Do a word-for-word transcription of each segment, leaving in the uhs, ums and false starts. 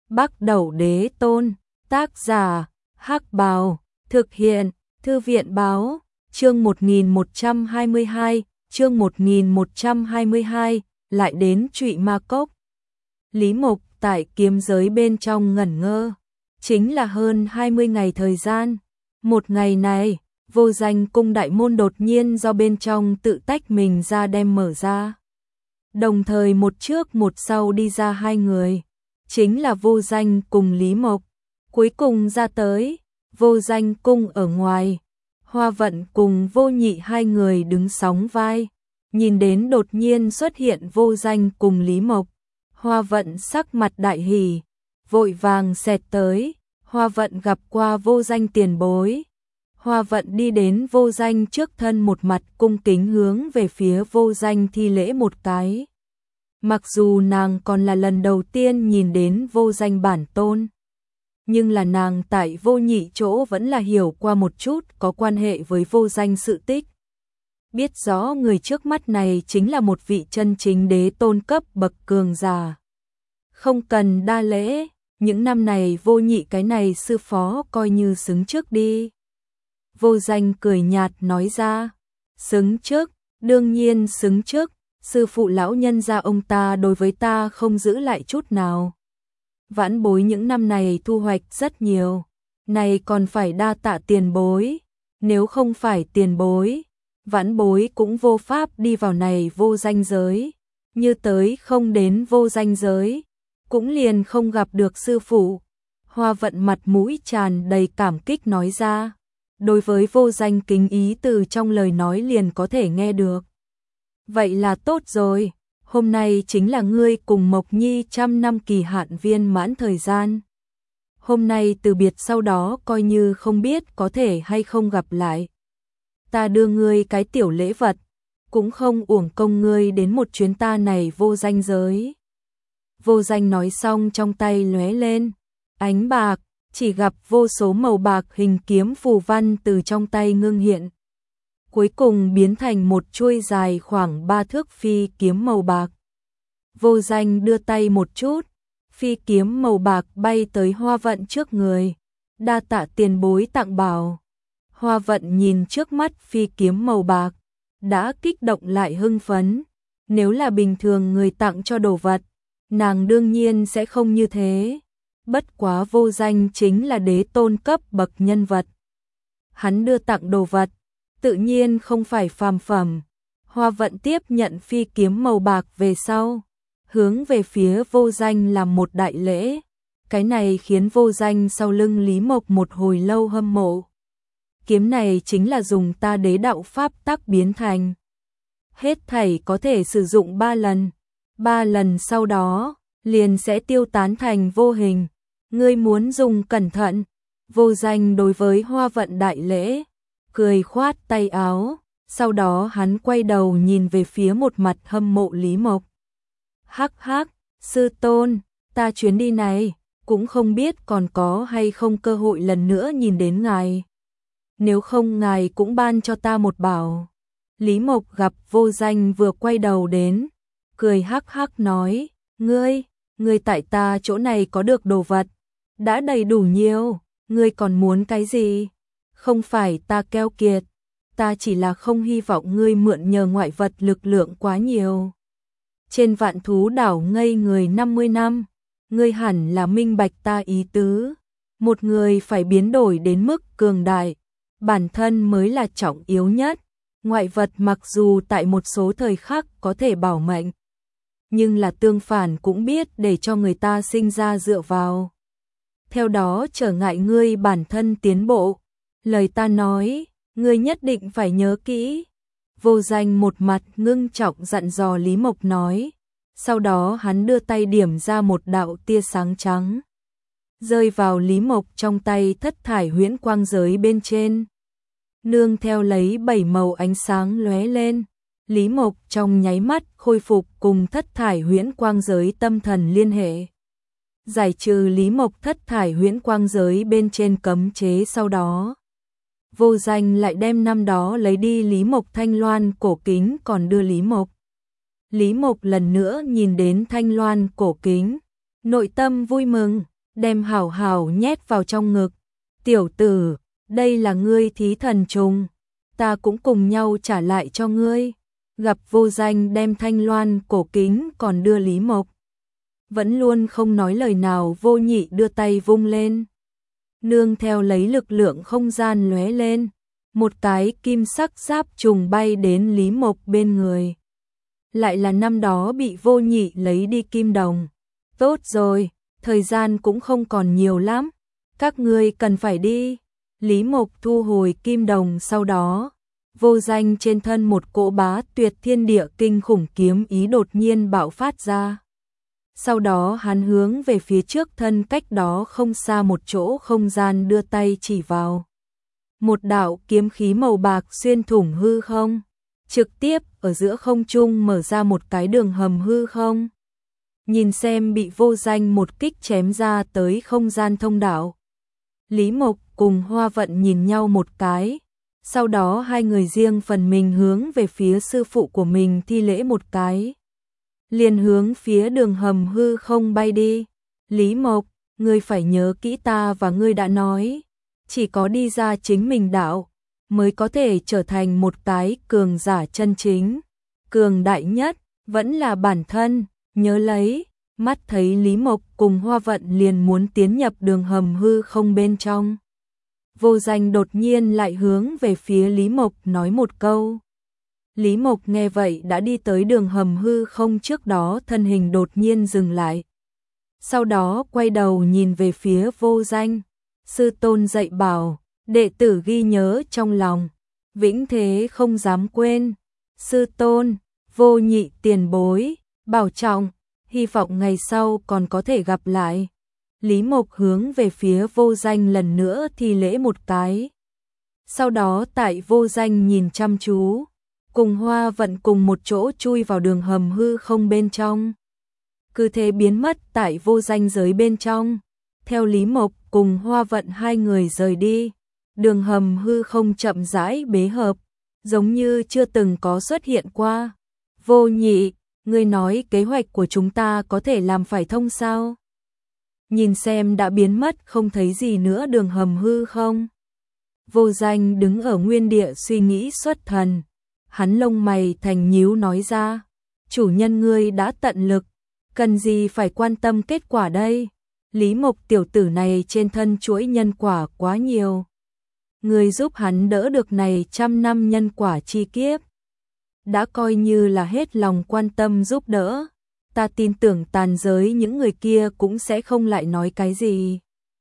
Bắc Đẩu Đế Tôn, tác giả, Hắc Bào, thực hiện, Thư viện báo, chương một nghìn một trăm hai mươi hai, chương một nghìn một trăm hai mươi hai, lại đến Trụy Ma Cốc. Lý Mộc tại kiếm giới bên trong ngẩn ngơ, chính là hơn hai mươi ngày thời gian. Một ngày này, Vô Danh cung đại môn đột nhiên do bên trong tự tách mình ra đem mở ra. Đồng thời một trước một sau đi ra hai người, chính là Vô Danh cùng Lý Mộc. Cuối cùng ra tới, Vô Danh cung ở ngoài, Hoa Vận cùng Vô Nhị hai người đứng sóng vai. Nhìn đến đột nhiên xuất hiện Vô Danh cùng Lý Mộc, Hoa Vận sắc mặt đại hỉ, vội vàng xẹt tới. Hoa Vận gặp qua Vô Danh tiền bối. Hoa Vận đi đến Vô Danh trước thân một mặt cung kính hướng về phía Vô Danh thi lễ một cái. Mặc dù nàng còn là lần đầu tiên nhìn đến Vô Danh bản tôn, nhưng là nàng tại Vô Nhị chỗ vẫn là hiểu qua một chút có quan hệ với Vô Danh sự tích. Biết rõ người trước mắt này chính là một vị chân chính đế tôn cấp bậc cường giả. Không cần đa lễ, những năm này Vô Nhị cái này sư phó coi như xứng trước đi. Vô Danh cười nhạt nói ra, xứng trước, đương nhiên xứng trước, sư phụ lão nhân gia ông ta đối với ta không giữ lại chút nào. Vãn bối những năm này thu hoạch rất nhiều, này còn phải đa tạ tiền bối, nếu không phải tiền bối, vãn bối cũng vô pháp đi vào này vô danh giới, như tới không đến vô danh giới, cũng liền không gặp được sư phụ. Hoa Vận mặt mũi tràn đầy cảm kích nói ra, đối với Vô Danh kính ý từ trong lời nói liền có thể nghe được. Vậy là tốt rồi, hôm nay chính là ngươi cùng Mộc Nhi trăm năm kỳ hạn viên mãn thời gian. Hôm nay từ biệt sau đó coi như không biết có thể hay không gặp lại. Ta đưa ngươi cái tiểu lễ vật, cũng không uổng công ngươi đến một chuyến ta này vô danh giới. Vô Danh nói xong trong tay lóe lên ánh bạc, chỉ gặp vô số màu bạc hình kiếm phù văn từ trong tay ngưng hiện. Cuối cùng biến thành một chuôi dài khoảng ba thước phi kiếm màu bạc. Vô Danh đưa tay một chút, phi kiếm màu bạc bay tới Hoa Vận trước người. Đa tạ tiền bối tặng bảo. Hoa Vận nhìn trước mắt phi kiếm màu bạc, đã kích động lại hưng phấn. Nếu là bình thường người tặng cho đồ vật, nàng đương nhiên sẽ không như thế. Bất quá Vô Danh chính là đế tôn cấp bậc nhân vật. Hắn đưa tặng đồ vật, tự nhiên không phải phàm phẩm. Hoa Vận tiếp nhận phi kiếm màu bạc về sau, hướng về phía Vô Danh làm một đại lễ. Cái này khiến Vô Danh sau lưng Lý Mộc một hồi lâu hâm mộ. Kiếm này chính là dùng ta đế đạo pháp tắc biến thành. Hết thảy có thể sử dụng ba lần. Ba lần sau đó, liền sẽ tiêu tán thành vô hình. Ngươi muốn dùng cẩn thận. Vô Danh đối với Hoa Vận đại lễ, cười khoát tay áo, sau đó hắn quay đầu nhìn về phía một mặt hâm mộ Lý Mộc. Hắc hắc, sư tôn, ta chuyến đi này, cũng không biết còn có hay không cơ hội lần nữa nhìn đến ngài. Nếu không ngài cũng ban cho ta một bảo. Lý Mộc gặp Vô Danh vừa quay đầu đến, cười hắc hắc nói, ngươi, ngươi tại ta chỗ này có được đồ vật, đã đầy đủ nhiều, ngươi còn muốn cái gì? Không phải ta keo kiệt, ta chỉ là không hy vọng ngươi mượn nhờ ngoại vật lực lượng quá nhiều. Trên Vạn Thú đảo ngây người năm mươi năm, ngươi hẳn là minh bạch ta ý tứ. Một người phải biến đổi đến mức cường đại, bản thân mới là trọng yếu nhất. Ngoại vật mặc dù tại một số thời khắc có thể bảo mệnh, nhưng là tương phản cũng biết để cho người ta sinh ra dựa vào. Theo đó trở ngại ngươi bản thân tiến bộ. Lời ta nói, ngươi nhất định phải nhớ kỹ. Vô Danh một mặt ngưng trọng dặn dò Lý Mộc nói. Sau đó hắn đưa tay điểm ra một đạo tia sáng trắng, rơi vào Lý Mộc trong tay thất thải huyễn quang giới bên trên. Nương theo lấy bảy màu ánh sáng lóe lên, Lý Mộc trong nháy mắt khôi phục cùng thất thải huyễn quang giới tâm thần liên hệ. Giải trừ Lý Mộc thất thải huyễn quang giới bên trên cấm chế sau đó. Vô Danh lại đem năm đó lấy đi Lý Mộc thanh loan cổ kính còn đưa Lý Mộc. Lý Mộc lần nữa nhìn đến thanh loan cổ kính, nội tâm vui mừng, đem hảo hảo nhét vào trong ngực. Tiểu tử, đây là ngươi thí thần trùng, ta cũng cùng nhau trả lại cho ngươi. Gặp Vô Danh đem thanh loan cổ kính còn đưa Lý Mộc. Vẫn luôn không nói lời nào, Vô Nhị đưa tay vung lên. Nương theo lấy lực lượng không gian lóe lên, một cái kim sắc giáp trùng bay đến Lý Mộc bên người. Lại là năm đó bị Vô Nhị lấy đi kim đồng. Tốt rồi, thời gian cũng không còn nhiều lắm, các ngươi cần phải đi. Lý Mộc thu hồi kim đồng, sau đó Vô Danh trên thân một cỗ bá tuyệt thiên địa kinh khủng kiếm ý đột nhiên bạo phát ra. Sau đó hắn hướng về phía trước thân cách đó không xa một chỗ không gian đưa tay chỉ vào. Một đạo kiếm khí màu bạc xuyên thủng hư không, trực tiếp ở giữa không trung mở ra một cái đường hầm hư không. Nhìn xem bị Vô Danh một kích chém ra tới không gian thông đạo. Lý Mộc cùng Hoa Vận nhìn nhau một cái, sau đó hai người riêng phần mình hướng về phía sư phụ của mình thi lễ một cái. Liền hướng phía đường hầm hư không bay đi. Lý Mộc, ngươi phải nhớ kỹ ta và ngươi đã nói, chỉ có đi ra chính mình đạo, mới có thể trở thành một cái cường giả chân chính. Cường đại nhất, vẫn là bản thân, nhớ lấy. Mắt thấy Lý Mộc cùng Hoa Vận liền muốn tiến nhập đường hầm hư không bên trong. Vô Danh đột nhiên lại hướng về phía Lý Mộc nói một câu. Lý Mộc nghe vậy đã đi tới đường hầm hư không trước đó, thân hình đột nhiên dừng lại. Sau đó quay đầu nhìn về phía Vô Danh. Sư tôn dạy bảo, đệ tử ghi nhớ trong lòng, vĩnh thế không dám quên. Sư tôn, Vô Nhị tiền bối, bảo trọng, hy vọng ngày sau còn có thể gặp lại. Lý Mộc hướng về phía Vô Danh lần nữa thi lễ một cái. Sau đó tại Vô Danh nhìn chăm chú, cùng Hoa Vận cùng một chỗ chui vào đường hầm hư không bên trong. Cứ thế biến mất tại Vô Danh giới bên trong. Theo Lý Mộc cùng Hoa Vận hai người rời đi, đường hầm hư không chậm rãi bế hợp, giống như chưa từng có xuất hiện qua. Vô Nhị, ngươi nói kế hoạch của chúng ta có thể làm phải thông sao? Nhìn xem đã biến mất không thấy gì nữa đường hầm hư không. Vô Danh đứng ở nguyên địa suy nghĩ xuất thần. Hắn lông mày thành nhíu nói ra, chủ nhân ngươi đã tận lực, cần gì phải quan tâm kết quả đây? Lý Mộc tiểu tử này trên thân chuỗi nhân quả quá nhiều. Ngươi giúp hắn đỡ được này trăm năm nhân quả chi kiếp, đã coi như là hết lòng quan tâm giúp đỡ. Ta tin tưởng tàn giới những người kia cũng sẽ không lại nói cái gì.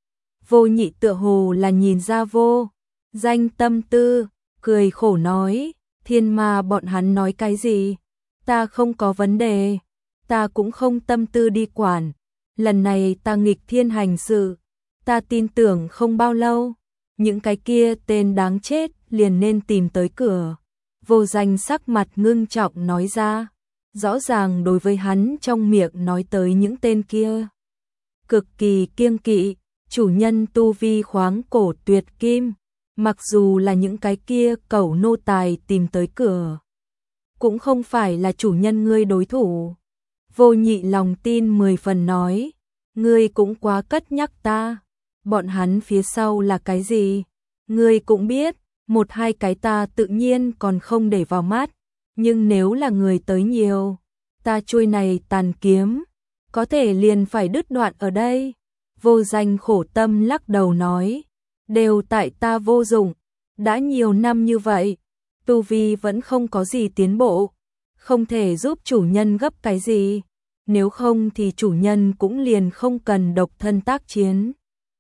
Vô Nhị tựa hồ là nhìn ra Vô Danh tâm tư, cười khổ nói, thiên ma bọn hắn nói cái gì, ta không có vấn đề, ta cũng không tâm tư đi quản. Lần này ta nghịch thiên hành sự, ta tin tưởng không bao lâu, những cái kia tên đáng chết liền nên tìm tới cửa. Vô Danh sắc mặt ngưng trọng nói ra, rõ ràng đối với hắn trong miệng nói tới những tên kia cực kỳ kiêng kỵ. Chủ nhân tu vi khoáng cổ tuyệt kim, mặc dù là những cái kia cẩu nô tài tìm tới cửa, cũng không phải là chủ nhân ngươi đối thủ. Vô Nhị lòng tin mười phần nói, ngươi cũng quá cất nhắc ta, bọn hắn phía sau là cái gì, ngươi cũng biết, một hai cái ta tự nhiên còn không để vào mắt, nhưng nếu là người tới nhiều, ta chuôi này tàn kiếm, có thể liền phải đứt đoạn ở đây. Vô Danh khổ tâm lắc đầu nói, đều tại ta vô dụng, đã nhiều năm như vậy, tu vi vẫn không có gì tiến bộ, không thể giúp chủ nhân gấp cái gì, nếu không thì chủ nhân cũng liền không cần độc thân tác chiến.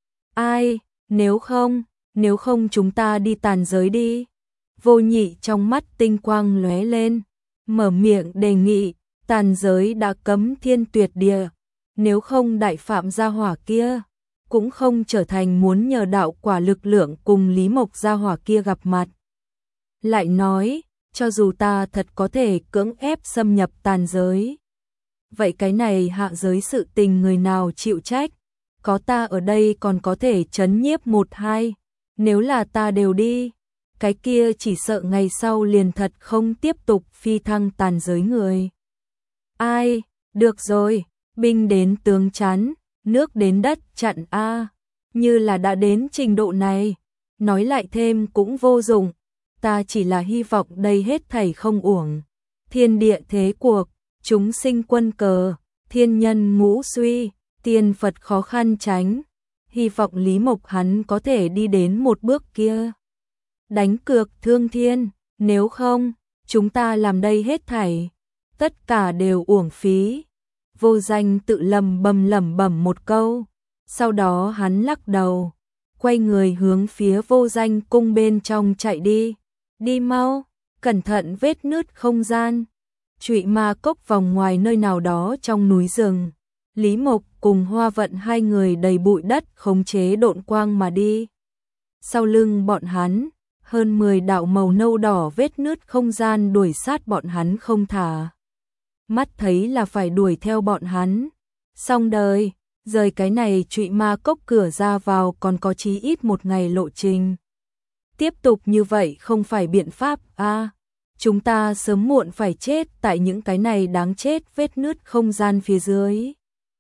Ai, nếu không, nếu không chúng ta đi tàn giới đi. Vô Nhị trong mắt tinh quang lóe lên, mở miệng đề nghị, tàn giới đã cấm thiên tuyệt địa, nếu không đại phạm gia hỏa kia, cũng không trở thành muốn nhờ đạo quả lực lượng cùng Lý Mộc gia hỏa kia gặp mặt. Lại nói, cho dù ta thật có thể cưỡng ép xâm nhập tàn giới, vậy cái này hạ giới sự tình người nào chịu trách, có ta ở đây còn có thể trấn nhiếp một hai, nếu là ta đều đi, cái kia chỉ sợ ngày sau liền thật không tiếp tục phi thăng tàn giới người. Ai, được rồi, binh đến tướng chắn, nước đến đất chặn a, như là đã đến trình độ này, nói lại thêm cũng vô dụng, ta chỉ là hy vọng đây hết thảy không uổng. Thiên địa thế cuộc, chúng sinh quân cờ, thiên nhân ngũ suy, tiên Phật khó khăn tránh, hy vọng Lý Mộc hắn có thể đi đến một bước kia. Đánh cược thương thiên, nếu không, chúng ta làm đây hết thảy, tất cả đều uổng phí. Vô Danh tự lầm bầm lẩm bẩm một câu, sau đó hắn lắc đầu, quay người hướng phía Vô Danh cung bên trong chạy đi. Đi mau, cẩn thận vết nứt không gian. Trụy Ma Cốc vòng ngoài nơi nào đó trong núi rừng, Lý Mộc cùng Hoa Vận hai người đầy bụi đất khống chế độn quang mà đi. Sau lưng bọn hắn, hơn mười đạo màu nâu đỏ vết nứt không gian đuổi sát bọn hắn không thả. Mắt thấy là phải đuổi theo bọn hắn. Xong đời, rời cái này Trụy Ma Cốc cửa ra vào còn có chí ít một ngày lộ trình. Tiếp tục như vậy không phải biện pháp a, à, chúng ta sớm muộn phải chết tại những cái này đáng chết vết nứt không gian phía dưới.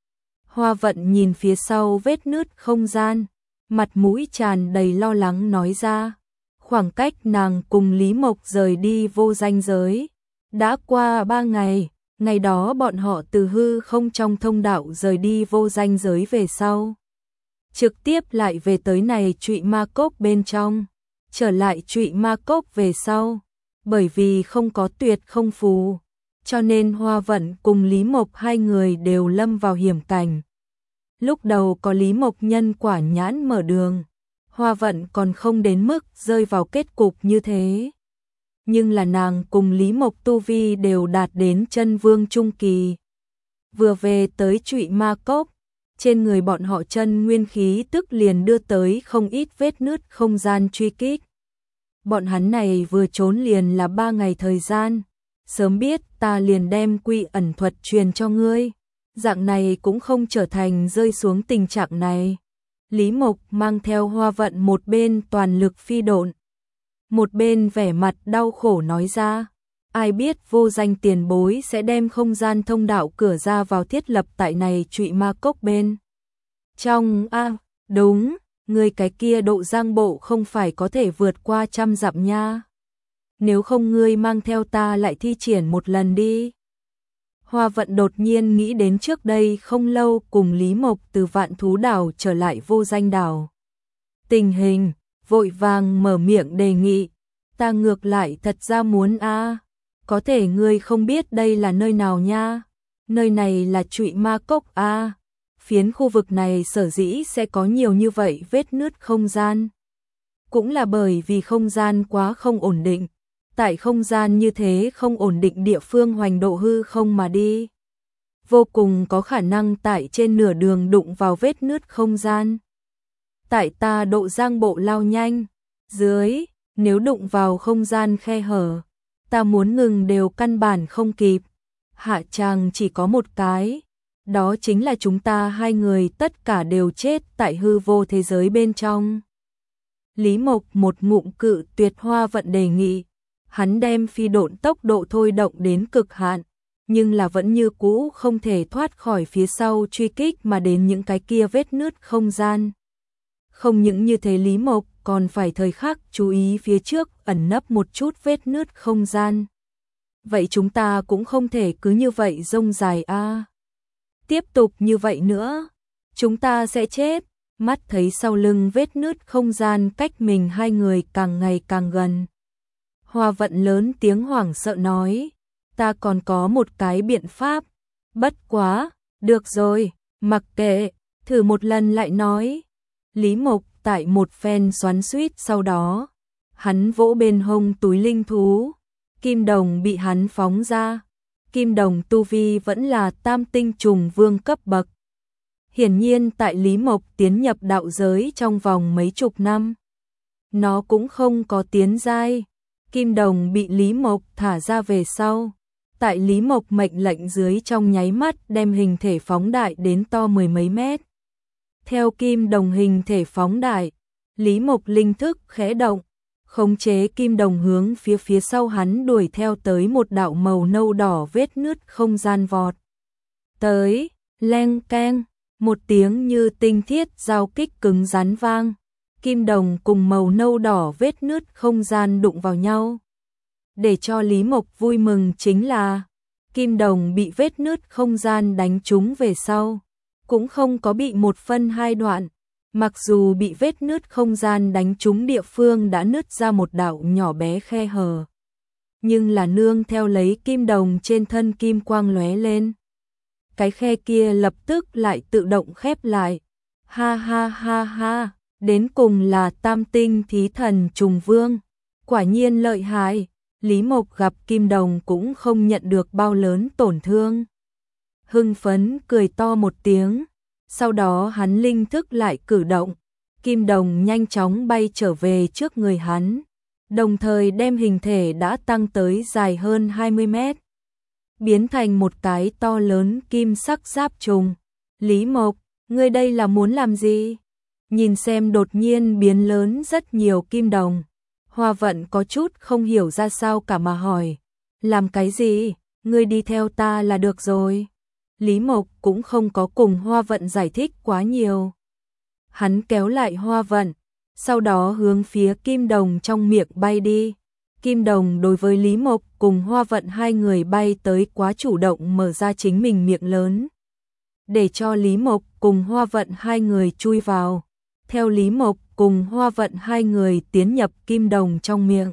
Hoa Vận nhìn phía sau vết nứt không gian, mặt mũi tràn đầy lo lắng nói ra. Khoảng cách nàng cùng Lý Mộc rời đi Vô Danh giới đã qua ba ngày, ngày đó bọn họ từ hư không trong thông đạo rời đi Vô Danh giới về sau, trực tiếp lại về tới này Trụy Ma Cốc bên trong. Trở lại Trụy Ma Cốc về sau, bởi vì không có tuyệt không phù, cho nên Hoa Vận cùng Lý Mộc hai người đều lâm vào hiểm cảnh. Lúc đầu có Lý Mộc nhân quả nhãn mở đường, Hoa Vận còn không đến mức rơi vào kết cục như thế. Nhưng là nàng cùng Lý Mộc tu vi đều đạt đến chân vương trung kỳ. Vừa về tới Trụy Ma Cốc, trên người bọn họ chân nguyên khí tức liền đưa tới không ít vết nứt không gian truy kích. Bọn hắn này vừa trốn liền là ba ngày thời gian, sớm biết ta liền đem quy ẩn thuật truyền cho ngươi, dạng này cũng không trở thành rơi xuống tình trạng này. Lý Mộc mang theo Hoa Vận một bên toàn lực phi độn, một bên vẻ mặt đau khổ nói ra, ai biết Vô Danh tiền bối sẽ đem không gian thông đạo cửa ra vào thiết lập tại này Trụy Ma Cốc bên trong a, à, đúng, người cái kia độ giang bộ không phải có thể vượt qua trăm dặm nha. Nếu không ngươi mang theo ta lại thi triển một lần đi. Hoa Vận đột nhiên nghĩ đến trước đây không lâu cùng Lý Mộc từ Vạn Thú Đảo trở lại Vô Danh đảo. Tình hình, vội vàng mở miệng đề nghị, ta ngược lại thật ra muốn a, à, có thể ngươi không biết đây là nơi nào nha. Nơi này là Trụy Ma Cốc a. À. Phiến khu vực này sở dĩ sẽ có nhiều như vậy vết nứt không gian, cũng là bởi vì không gian quá không ổn định. Tại không gian như thế không ổn định địa phương hoành độ hư không mà đi, vô cùng có khả năng tại trên nửa đường đụng vào vết nứt không gian. Tại ta độ giang bộ lao nhanh dưới, nếu đụng vào không gian khe hở, ta muốn ngừng đều căn bản không kịp. Hạ tràng chỉ có một cái, đó chính là chúng ta hai người tất cả đều chết tại hư vô thế giới bên trong. Lý Mộc một ngụm cự tuyệt Hoa Vận đề nghị, hắn đem phi độn tốc độ thôi động đến cực hạn, nhưng là vẫn như cũ không thể thoát khỏi phía sau truy kích mà đến những cái kia vết nứt không gian. Không những như thế, Lý Mộc còn phải thời khắc chú ý phía trước ẩn nấp một chút vết nứt không gian. Vậy chúng ta cũng không thể cứ như vậy rông dài a. À. Tiếp tục như vậy nữa, chúng ta sẽ chết. Mắt thấy sau lưng vết nứt không gian cách mình hai người càng ngày càng gần, Hoa Vận lớn tiếng hoảng sợ nói, ta còn có một cái biện pháp. Bất quá, được rồi, mặc kệ, thử một lần lại nói. Lý Mộc tại một phen xoắn xuýt sau đó, hắn vỗ bên hông túi linh thú, kim đồng bị hắn phóng ra. Kim đồng tu vi vẫn là tam tinh trùng vương cấp bậc. Hiển nhiên tại Lý Mộc tiến nhập đạo giới trong vòng mấy chục năm, nó cũng không có tiến giai. Kim đồng bị Lý Mộc thả ra về sau, tại Lý Mộc mệnh lệnh dưới trong nháy mắt đem hình thể phóng đại đến to mười mấy mét. Theo kim đồng hình thể phóng đại, Lý Mộc linh thức khẽ động, khống chế kim đồng hướng phía phía sau hắn đuổi theo tới một đạo màu nâu đỏ vết nứt không gian vọt tới, leng keng, Một tiếng như tinh thiết giao kích cứng rắn vang, kim đồng cùng màu nâu đỏ vết nứt không gian đụng vào nhau. Để cho Lý Mộc vui mừng chính là, kim đồng bị vết nứt không gian đánh trúng về sau, cũng không có bị một phân hai đoạn, mặc dù bị vết nứt không gian đánh trúng địa phương đã nứt ra một đạo nhỏ bé khe hở. Nhưng là nương theo lấy kim đồng trên thân kim quang lóe lên. Cái khe kia lập tức lại tự động khép lại. Ha ha ha ha, đến cùng là tam tinh thí thần trùng vương. Quả nhiên lợi hại, Lý Mộc gặp kim đồng cũng không nhận được bao lớn tổn thương. Hưng phấn cười to một tiếng, sau đó hắn linh thức lại cử động. Kim đồng nhanh chóng bay trở về trước người hắn, đồng thời đem hình thể đã tăng tới dài hơn hai mươi mét. Biến thành một cái to lớn kim sắc giáp trùng. Lý Mộc, ngươi đây là muốn làm gì? Nhìn xem đột nhiên biến lớn rất nhiều kim đồng. Hoa Vận có chút không hiểu ra sao cả mà hỏi. Làm cái gì? Ngươi đi theo ta là được rồi. Lý Mộc cũng không có cùng Hoa Vận giải thích quá nhiều. Hắn kéo lại Hoa Vận, sau đó hướng phía kim đồng trong miệng bay đi. Kim đồng đối với Lý Mộc cùng Hoa Vận hai người bay tới quá chủ động mở ra chính mình miệng lớn. Để cho Lý Mộc cùng Hoa Vận hai người chui vào. Theo Lý Mộc cùng Hoa Vận hai người tiến nhập kim đồng trong miệng.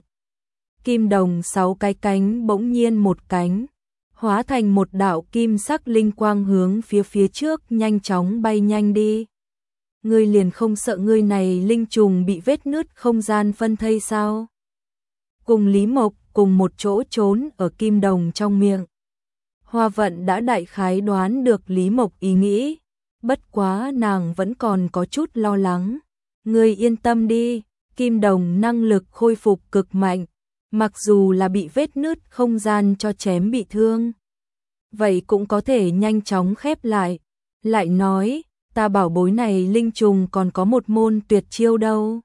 Kim đồng sáu cái cánh bỗng nhiên một cánh, hóa thành một đạo kim sắc linh quang hướng phía phía trước nhanh chóng bay nhanh đi. Ngươi liền không sợ ngươi này linh trùng bị vết nứt không gian phân thây sao? Cùng Lý Mộc cùng một chỗ trốn ở kim đồng trong miệng. Hoa Vận đã đại khái đoán được Lý Mộc ý nghĩ, bất quá nàng vẫn còn có chút lo lắng. Ngươi yên tâm đi, kim đồng năng lực khôi phục cực mạnh, mặc dù là bị vết nứt không gian cho chém bị thương, vậy cũng có thể nhanh chóng khép lại. Lại nói, ta bảo bối này linh trùng còn có một môn tuyệt chiêu đâu.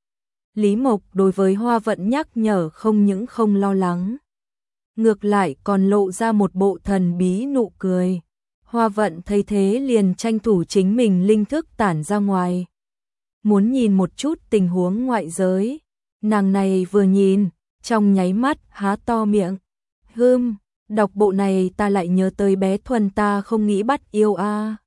Lý Mộc đối với Hoa Vận nhắc nhở không những không lo lắng, ngược lại còn lộ ra một bộ thần bí nụ cười. Hoa Vận thấy thế liền tranh thủ chính mình linh thức tản ra ngoài, muốn nhìn một chút tình huống ngoại giới. Nàng này vừa nhìn, trong nháy mắt há to miệng. Hừm, đọc bộ này ta lại nhớ tới bé Thuần ta không nghĩ bắt yêu a. À.